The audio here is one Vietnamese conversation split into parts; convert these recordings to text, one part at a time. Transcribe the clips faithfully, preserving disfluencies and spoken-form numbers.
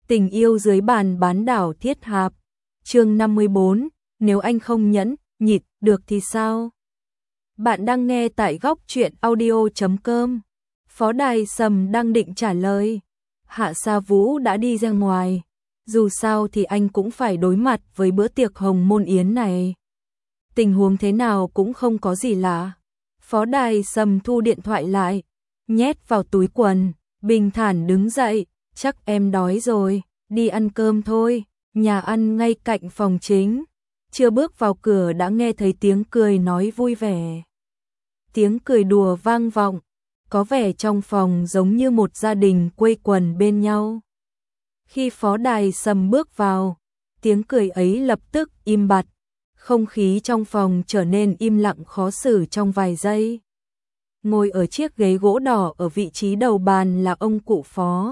Tình yêu dưới bàn bán đảo thiết hạp. Chương năm mươi bốn, nếu anh không nhẫn, nhịn được thì sao? Bạn đang nghe tại góc truyện audio chấm com. Phó Đài Sầm đang định trả lời. Hạ Sa Vũ đã đi ra ngoài. Dù sao thì anh cũng phải đối mặt với bữa tiệc hồng môn yến này. Tình huống thế nào cũng không có gì lạ. Phó Đài Sầm thu điện thoại lại, nhét vào túi quần, bình thản đứng dậy. Chắc em đói rồi, đi ăn cơm thôi. Nhà ăn ngay cạnh phòng chính. Chưa bước vào cửa đã nghe thấy tiếng cười nói vui vẻ. Tiếng cười đùa vang vọng, có vẻ trong phòng giống như một gia đình quây quần bên nhau. Khi Phó Đài Sầm bước vào, tiếng cười ấy lập tức im bặt, không khí trong phòng trở nên im lặng khó xử trong vài giây. Ngồi ở chiếc ghế gỗ đỏ ở vị trí đầu bàn là ông cụ Phó.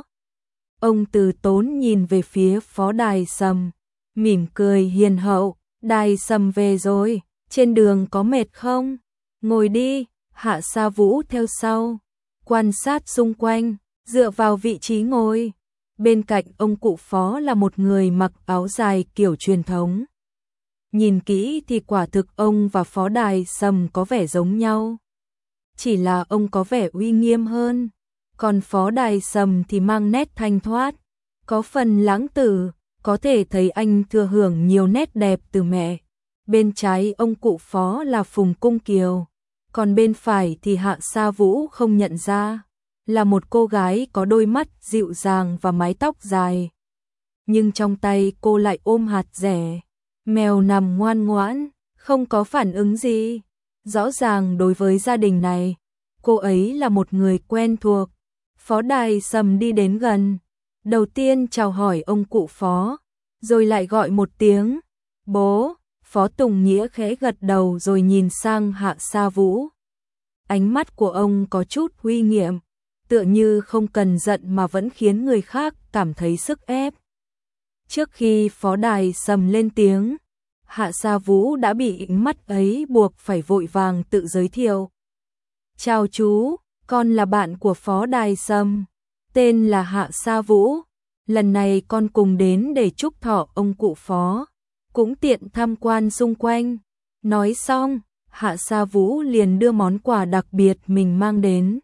Ông từ tốn nhìn về phía Phó Đài Sầm, mỉm cười hiền hậu. Đài Sầm về rồi, trên đường có mệt không? Ngồi đi. Hạ Sa Vũ theo sau, quan sát xung quanh, dựa vào vị trí ngồi. Bên cạnh ông cụ Phó là một người mặc áo dài kiểu truyền thống. Nhìn kỹ thì quả thực ông và Phó Đài Sầm có vẻ giống nhau. Chỉ là ông có vẻ uy nghiêm hơn, còn Phó Đài Sầm thì mang nét thanh thoát, có phần lãng tử, có thể thấy anh thừa hưởng nhiều nét đẹp từ mẹ. Bên trái ông cụ Phó là Phùng Cung Kiều, còn bên phải thì Hạ Sa Vũ không nhận ra, là một cô gái có đôi mắt dịu dàng và mái tóc dài. Nhưng trong tay cô lại ôm hạt dẻ, mèo nằm ngoan ngoãn, không có phản ứng gì. Rõ ràng đối với gia đình này, cô ấy là một người quen thuộc. Phó Đài Sầm đi đến gần, đầu tiên chào hỏi ông cụ Phó, rồi lại gọi một tiếng, bố. Phó Tùng Nghĩa khẽ gật đầu rồi nhìn sang Hạ Sa Vũ. Ánh mắt của ông có chút uy nghiêm, tựa như không cần giận mà vẫn khiến người khác cảm thấy sức ép. Trước khi Phó Đài Sầm lên tiếng, Hạ Sa Vũ đã bị ánh mắt ấy buộc phải vội vàng tự giới thiệu. Chào chú, con là bạn của Phó Đài Sầm, tên là Hạ Sa Vũ. Lần này con cùng đến để chúc thọ ông cụ Phó, cũng tiện tham quan xung quanh. Nói xong, Hạ Sa Vũ liền đưa món quà đặc biệt mình mang đến.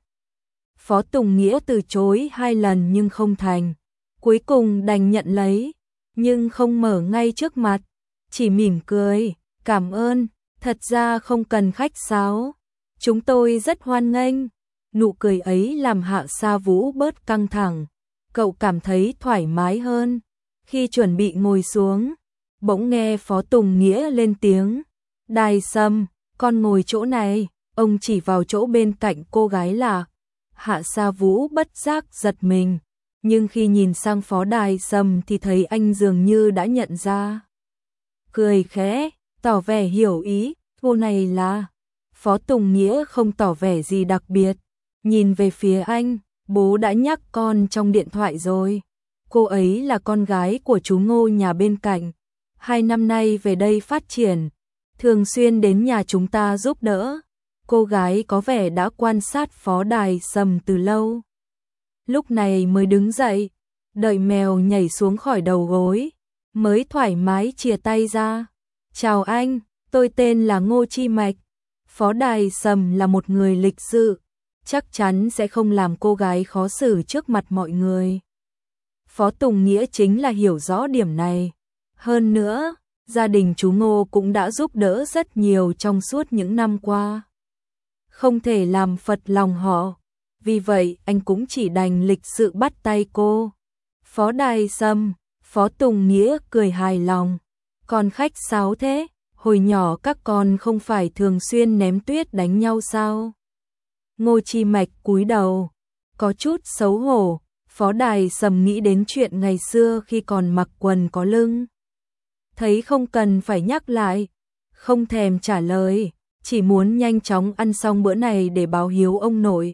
Phó Tùng Nghĩa từ chối hai lần nhưng không thành, cuối cùng đành nhận lấy, nhưng không mở ngay trước mặt, chỉ mỉm cười, cảm ơn, thật ra không cần khách sáo, chúng tôi rất hoan nghênh. Nụ cười ấy làm Hạ Sa Vũ bớt căng thẳng, cậu cảm thấy thoải mái hơn. Khi chuẩn bị ngồi xuống, bỗng nghe Phó Tùng Nghĩa lên tiếng, Đài Sầm, con ngồi chỗ này. Ông chỉ vào chỗ bên cạnh cô gái là. Hạ Sa Vũ bất giác giật mình, nhưng khi nhìn sang Phó Đài Sầm thì thấy anh dường như đã nhận ra. Cười khẽ, tỏ vẻ hiểu ý, cô này là. Phó Tùng Nghĩa không tỏ vẻ gì đặc biệt, nhìn về phía anh, bố đã nhắc con trong điện thoại rồi. Cô ấy là con gái của chú Ngô nhà bên cạnh. Hai năm nay về đây phát triển, thường xuyên đến nhà chúng ta giúp đỡ. Cô gái có vẻ đã quan sát Phó Đài Sầm từ lâu. Lúc này mới đứng dậy, đợi mèo nhảy xuống khỏi đầu gối, mới thoải mái chìa tay ra. Chào anh, tôi tên là Ngô Chi Mạch. Phó Đài Sầm là một người lịch sự, chắc chắn sẽ không làm cô gái khó xử trước mặt mọi người. Phó Tùng Nghĩa chính là hiểu rõ điểm này. Hơn nữa, gia đình chú Ngô cũng đã giúp đỡ rất nhiều trong suốt những năm qua. Không thể làm phật lòng họ, vì vậy anh cũng chỉ đành lịch sự bắt tay cô. Phó Đài Sầm, Phó Tùng Nghĩa cười hài lòng. Còn khách sáo thế, hồi nhỏ các con không phải thường xuyên ném tuyết đánh nhau sao? Ngô Chi Mạch cúi đầu, có chút xấu hổ. Phó Đài Sầm nghĩ đến chuyện ngày xưa khi còn mặc quần có lưng. Thấy không cần phải nhắc lại, không thèm trả lời, chỉ muốn nhanh chóng ăn xong bữa này để báo hiếu ông nội.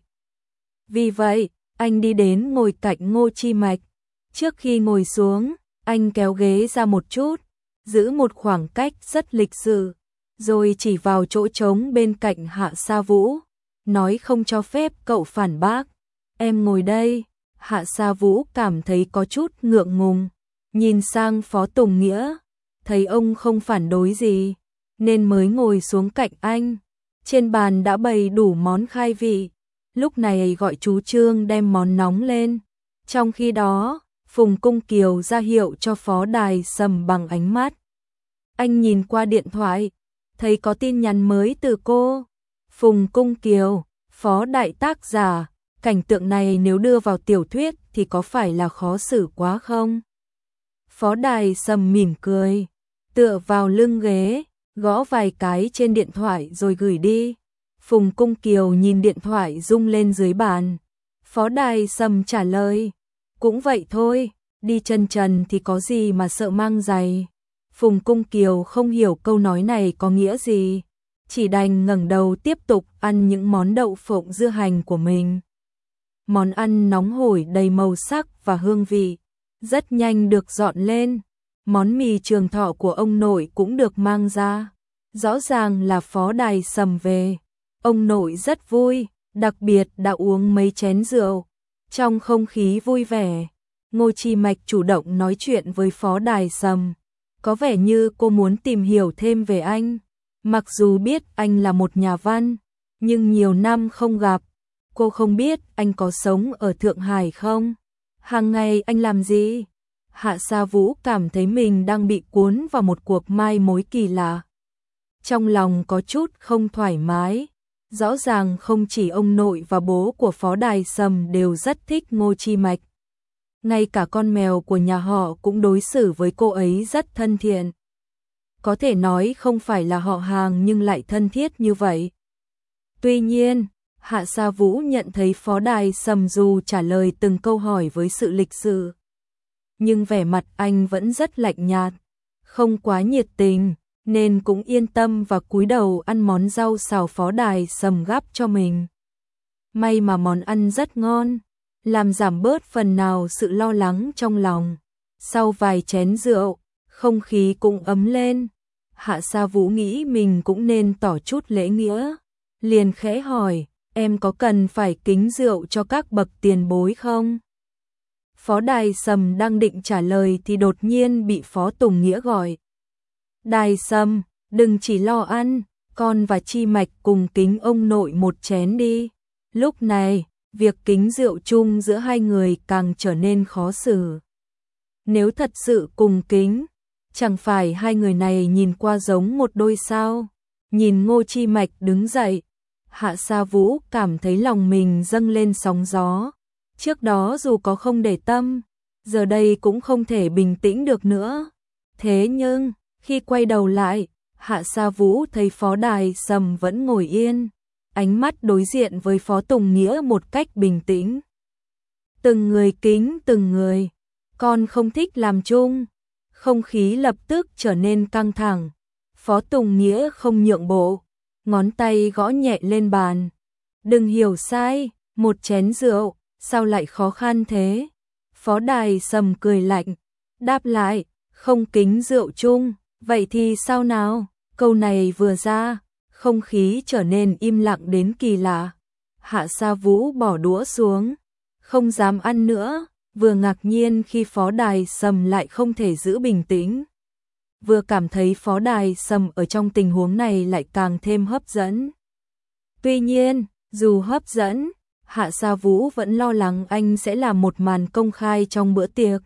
Vì vậy, anh đi đến ngồi cạnh Ngô Chi Mạch. Trước khi ngồi xuống, anh kéo ghế ra một chút, giữ một khoảng cách rất lịch sự, rồi chỉ vào chỗ trống bên cạnh Hạ Sa Vũ, nói không cho phép cậu phản bác. Em ngồi đây. Hạ Sa Vũ cảm thấy có chút ngượng ngùng, nhìn sang Phó Tùng Nghĩa, thấy ông không phản đối gì, nên mới ngồi xuống cạnh anh. Trên bàn đã bày đủ món khai vị, lúc này gọi chú Trương đem món nóng lên. Trong khi đó, Phùng Cung Kiều ra hiệu cho Phó Đài Sầm bằng ánh mắt. Anh nhìn qua điện thoại, thấy có tin nhắn mới từ cô. Phùng Cung Kiều, Phó Đại tác giả, cảnh tượng này nếu đưa vào tiểu thuyết thì có phải là khó xử quá không? Phó Đài Sầm mỉm cười, tựa vào lưng ghế, gõ vài cái trên điện thoại rồi gửi đi. Phùng Cung Kiều nhìn điện thoại rung lên dưới bàn. Phó Đài Sầm trả lời, cũng vậy thôi, đi chân trần thì có gì mà sợ mang giày. Phùng Cung Kiều không hiểu câu nói này có nghĩa gì, chỉ đành ngẩng đầu tiếp tục ăn những món đậu phộng dưa hành của mình. Món ăn nóng hổi đầy màu sắc và hương vị, rất nhanh được dọn lên. Món mì Trường Thọ của ông nội cũng được mang ra. Rõ ràng là Phó Đài Sầm về. Ông nội rất vui, đặc biệt đã uống mấy chén rượu. Trong không khí vui vẻ, Ngô Chi Mạch chủ động nói chuyện với Phó Đài Sầm. Có vẻ như cô muốn tìm hiểu thêm về anh. Mặc dù biết anh là một nhà văn, nhưng nhiều năm không gặp, cô không biết anh có sống ở Thượng Hải không? Hàng ngày anh làm gì? Hạ Sa Vũ cảm thấy mình đang bị cuốn vào một cuộc mai mối kỳ lạ. Trong lòng có chút không thoải mái. Rõ ràng không chỉ ông nội và bố của Phó Đài Sầm đều rất thích Ngô Chi Mạch. Ngay cả con mèo của nhà họ cũng đối xử với cô ấy rất thân thiện. Có thể nói không phải là họ hàng nhưng lại thân thiết như vậy. Tuy nhiên, Hạ Sa Vũ nhận thấy Phó Đài Sầm dù trả lời từng câu hỏi với sự lịch sự, nhưng vẻ mặt anh vẫn rất lạnh nhạt, không quá nhiệt tình, nên cũng yên tâm và cúi đầu ăn món rau xào Phó Đài Sầm gắp cho mình. May mà món ăn rất ngon, làm giảm bớt phần nào sự lo lắng trong lòng. Sau vài chén rượu, không khí cũng ấm lên. Hạ Sa Vũ nghĩ mình cũng nên tỏ chút lễ nghĩa, liền khẽ hỏi, em có cần phải kính rượu cho các bậc tiền bối không? Phó Đài Sầm đang định trả lời thì đột nhiên bị Phó Tùng Nghĩa gọi. Đài Sầm, đừng chỉ lo ăn, con và Chi Mạch cùng kính ông nội một chén đi. Lúc này, việc kính rượu chung giữa hai người càng trở nên khó xử. Nếu thật sự cùng kính, chẳng phải hai người này nhìn qua giống một đôi sao? Nhìn Ngô Chi Mạch đứng dậy, Hạ Sa Vũ cảm thấy lòng mình dâng lên sóng gió. Trước đó dù có không để tâm, giờ đây cũng không thể bình tĩnh được nữa. Thế nhưng, khi quay đầu lại, Hạ Sa Vũ thấy Phó Đài Sầm vẫn ngồi yên, ánh mắt đối diện với Phó Tùng Nghĩa một cách bình tĩnh. Từng người kính từng người, con không thích làm chung. Không khí lập tức trở nên căng thẳng. Phó Tùng Nghĩa không nhượng bộ, ngón tay gõ nhẹ lên bàn. Đừng hiểu sai, một chén rượu, sao lại khó khăn thế? Phó Đài Sầm cười lạnh, đáp lại, không kính rượu chung, vậy thì sao nào? Câu này vừa ra, không khí trở nên im lặng đến kỳ lạ. Hạ Sa Vũ bỏ đũa xuống, không dám ăn nữa, vừa ngạc nhiên khi Phó Đài Sầm lại không thể giữ bình tĩnh, vừa cảm thấy Phó Đài Sầm ở trong tình huống này lại càng thêm hấp dẫn. Tuy nhiên, dù hấp dẫn, Hạ Sa Vũ vẫn lo lắng anh sẽ làm một màn công khai trong bữa tiệc.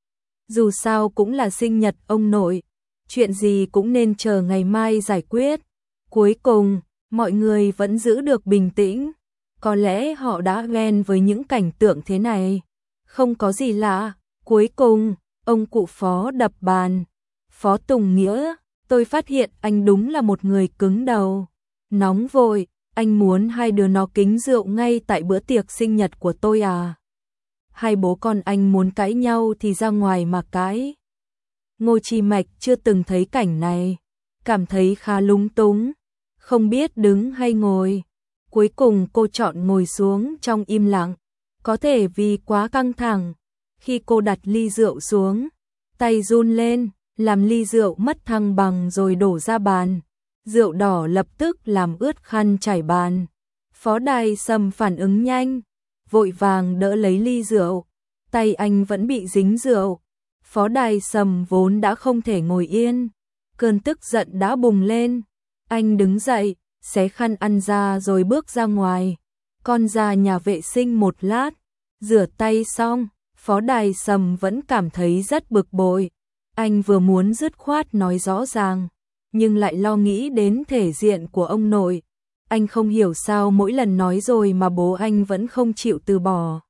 Dù sao cũng là sinh nhật ông nội, chuyện gì cũng nên chờ ngày mai giải quyết. Cuối cùng, mọi người vẫn giữ được bình tĩnh. Có lẽ họ đã ghen với những cảnh tượng thế này. Không có gì lạ. Cuối cùng, ông cụ Phó đập bàn. Phó Tùng Nghĩa, tôi phát hiện anh đúng là một người cứng đầu. Nóng vội, anh muốn hai đứa nó kính rượu ngay tại bữa tiệc sinh nhật của tôi à? Hai bố con anh muốn cãi nhau thì ra ngoài mà cãi. Ngô Chi Mạch chưa từng thấy cảnh này, cảm thấy khá lúng túng, không biết đứng hay ngồi. Cuối cùng cô chọn ngồi xuống trong im lặng, có thể vì quá căng thẳng. Khi cô đặt ly rượu xuống, tay run lên, làm ly rượu mất thăng bằng rồi đổ ra bàn. Rượu đỏ lập tức làm ướt khăn trải bàn. Phó Đài Sầm phản ứng nhanh, vội vàng đỡ lấy ly rượu, tay anh vẫn bị dính rượu. Phó Đài Sầm vốn đã không thể ngồi yên, cơn tức giận đã bùng lên. Anh đứng dậy, xé khăn ăn ra rồi bước ra ngoài. Con ra nhà vệ sinh một lát, rửa tay xong, Phó Đài Sầm vẫn cảm thấy rất bực bội. Anh vừa muốn dứt khoát nói rõ ràng, nhưng lại lo nghĩ đến thể diện của ông nội. Anh không hiểu sao mỗi lần nói rồi mà bố anh vẫn không chịu từ bỏ.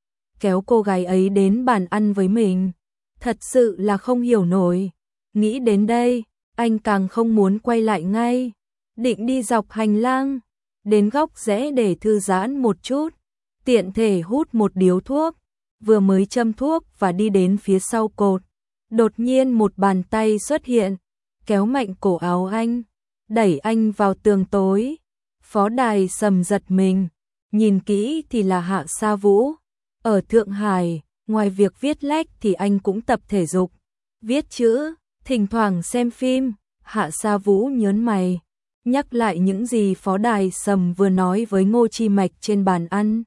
Kéo cô gái ấy đến bàn ăn với mình, thật sự là không hiểu nổi. Nghĩ đến đây, anh càng không muốn quay lại ngay, định đi dọc hành lang, đến góc rẽ để thư giãn một chút, tiện thể hút một điếu thuốc. Vừa mới châm thuốc và đi đến phía sau cột, đột nhiên một bàn tay xuất hiện, kéo mạnh cổ áo anh, đẩy anh vào tường tối. Phó Đài Sầm giật mình, nhìn kỹ thì là Hạ Sa Vũ. Ở Thượng Hải, ngoài việc viết lách thì anh cũng tập thể dục, viết chữ, thỉnh thoảng xem phim. Hạ Sa Vũ nhớn mày, nhắc lại những gì Phó Đài Sầm vừa nói với Ngô Chi Mạch trên bàn ăn.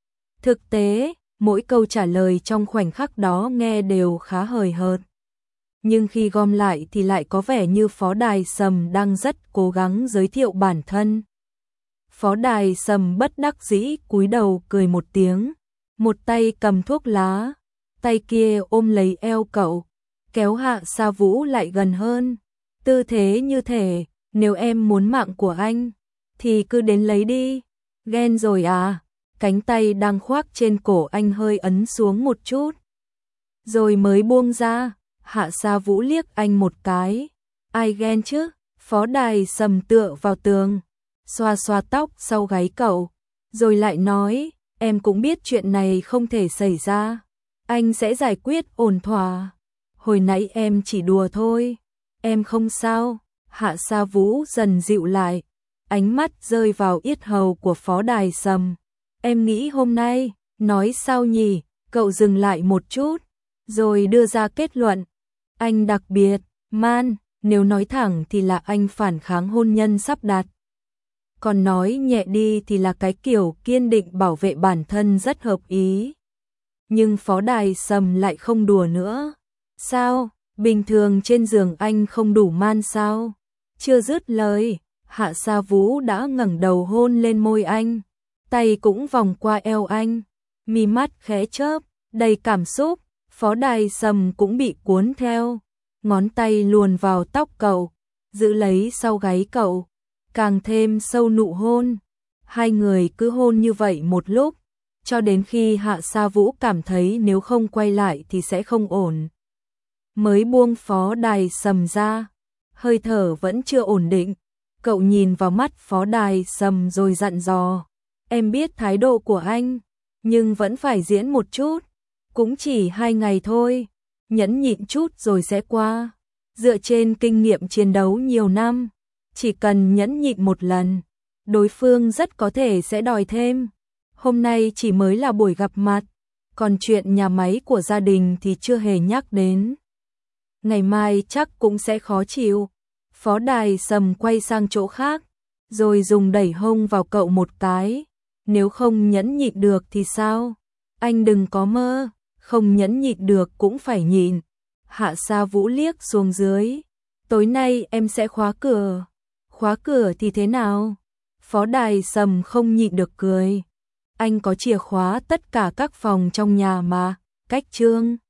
Thực tế, mỗi câu trả lời trong khoảnh khắc đó nghe đều khá hời hợt. Nhưng khi gom lại thì lại có vẻ như Phó Đài Sầm đang rất cố gắng giới thiệu bản thân. Phó Đài Sầm bất đắc dĩ cúi đầu cười một tiếng, một tay cầm thuốc lá, tay kia ôm lấy eo cậu, kéo Hạ Sa Vũ lại gần hơn. Tư thế như thể, nếu em muốn mạng của anh, thì cứ đến lấy đi. Ghen rồi à? Cánh tay đang khoác trên cổ anh hơi ấn xuống một chút, rồi mới buông ra. Hạ Sa Vũ liếc anh một cái. Ai ghen chứ? Phó Đài Sầm tựa vào tường, xoa xoa tóc sau gáy cậu, rồi lại nói, em cũng biết chuyện này không thể xảy ra. Anh sẽ giải quyết ổn thỏa. Hồi nãy em chỉ đùa thôi. Em không sao. Hạ Sa Vũ dần dịu lại, ánh mắt rơi vào yết hầu của Phó Đài Sầm. Em nghĩ hôm nay, nói sao nhỉ? Cậu dừng lại một chút, rồi đưa ra kết luận. Anh đặc biệt, man, nếu nói thẳng thì là anh phản kháng hôn nhân sắp đặt. Còn nói nhẹ đi thì là cái kiểu kiên định bảo vệ bản thân rất hợp ý. Nhưng Phó Đài Sầm lại không đùa nữa. Sao, bình thường trên giường anh không đủ man sao? Chưa dứt lời, Hạ Sa Vũ đã ngẩng đầu hôn lên môi anh, tay cũng vòng qua eo anh, mi mắt khẽ chớp, đầy cảm xúc. Phó Đài Sầm cũng bị cuốn theo, ngón tay luồn vào tóc cậu, giữ lấy sau gáy cậu, càng thêm sâu nụ hôn. Hai người cứ hôn như vậy một lúc, cho đến khi Hạ Sa Vũ cảm thấy nếu không quay lại thì sẽ không ổn, mới buông Phó Đài Sầm ra. Hơi thở vẫn chưa ổn định, cậu nhìn vào mắt Phó Đài Sầm rồi dặn dò, em biết thái độ của anh, nhưng vẫn phải diễn một chút, cũng chỉ hai ngày thôi, nhẫn nhịn chút rồi sẽ qua. Dựa trên kinh nghiệm chiến đấu nhiều năm, chỉ cần nhẫn nhịn một lần, đối phương rất có thể sẽ đòi thêm. Hôm nay chỉ mới là buổi gặp mặt, còn chuyện nhà máy của gia đình thì chưa hề nhắc đến. Ngày mai chắc cũng sẽ khó chịu. Phó Đài Sầm quay sang chỗ khác, rồi dùng đẩy hông vào cậu một cái. Nếu không nhẫn nhịn được thì sao? Anh đừng có mơ, không nhẫn nhịn được cũng phải nhịn. Hạ Sa Vũ liếc xuống dưới. Tối nay em sẽ khóa cửa. Khóa cửa thì thế nào? Phó Đài Sầm không nhịn được cười. Anh có chìa khóa tất cả các phòng trong nhà mà, cách Trương.